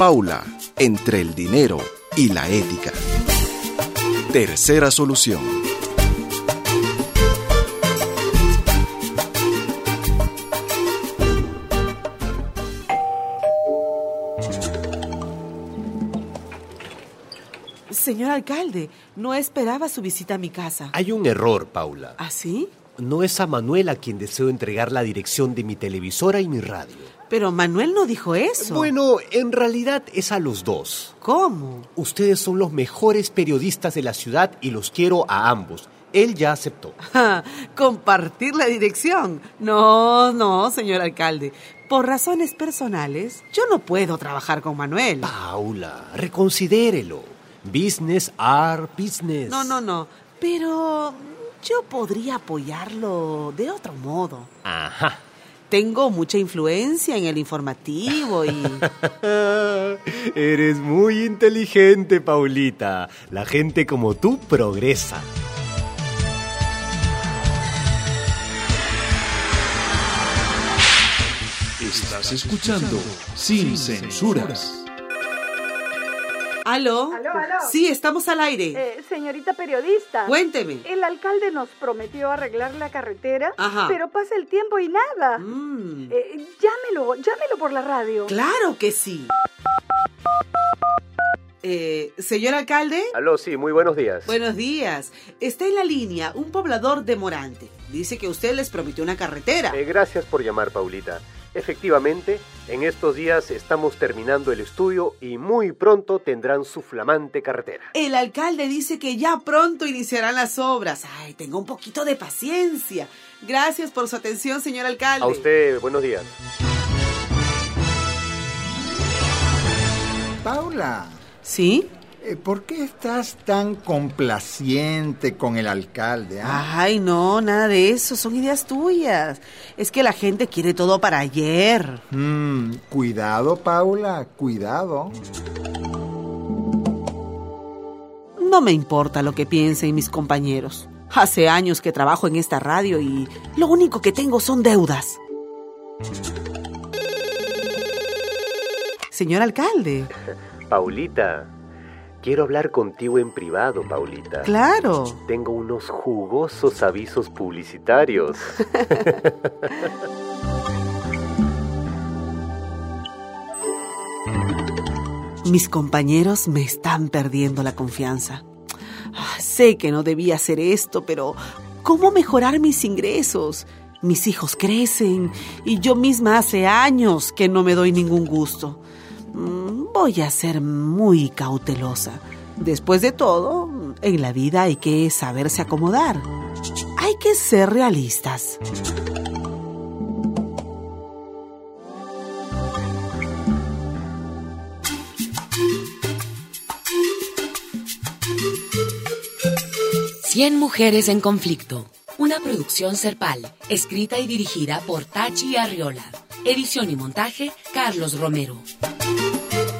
Paula, entre el dinero y la ética. Tercera solución. Señor alcalde, no esperaba su visita a mi casa. Hay un error, Paula. ¿Ah, sí? No es a Manuel a quien deseo entregar la dirección de mi televisora y mi radio. Pero Manuel no dijo eso. Bueno, en realidad es a los dos. ¿Cómo? Ustedes son los mejores periodistas de la ciudad y los quiero a ambos. Él ya aceptó. ¿Compartir la dirección? No, señor alcalde. Por razones personales, yo no puedo trabajar con Manuel. Paula, reconsidérelo. Business are business. No. Pero yo podría apoyarlo de otro modo. Ajá. Tengo mucha influencia en el informativo y... Eres muy inteligente, Paulita. La gente como tú progresa. Estás escuchando Sin Censuras. ¿Aló? ¿Aló? Sí, estamos al aire. Señorita periodista. Cuénteme. El alcalde nos prometió arreglar la carretera, Ajá. pero pasa el tiempo y nada. Llámelo por la radio. Claro que sí. Señor alcalde. Aló, sí, muy buenos días. Buenos días. Está en la línea un poblador de Morante. Dice que usted les prometió una carretera. Gracias por llamar, Paulita. Efectivamente, en estos días estamos terminando el estudio y muy pronto tendrán su flamante carretera. El alcalde dice que ya pronto iniciarán las obras. Ay, tenga un poquito de paciencia. Gracias por su atención, señor alcalde. A usted, buenos días. Paula, ¿Sí? ¿por qué estás tan complaciente con el alcalde? Ay, no, nada de eso. Son ideas tuyas. Es que la gente quiere todo para ayer. Cuidado, Paula, cuidado. No me importa lo que piensen mis compañeros. Hace años que trabajo en esta radio y lo único que tengo son deudas. Señor alcalde. Paulita, quiero hablar contigo en privado, Paulita. Claro. Tengo unos jugosos avisos publicitarios. Mis compañeros me están perdiendo la confianza. Sé que no debía hacer esto, pero ¿cómo mejorar mis ingresos? Mis hijos crecen y yo misma hace años que no me doy ningún gusto. Voy a ser muy cautelosa. Después de todo, en la vida hay que saberse acomodar. Hay que ser realistas. Cien mujeres en conflicto. Una producción Serpal, escrita y dirigida por Tachi Arriola. Edición y montaje, Carlos Romero.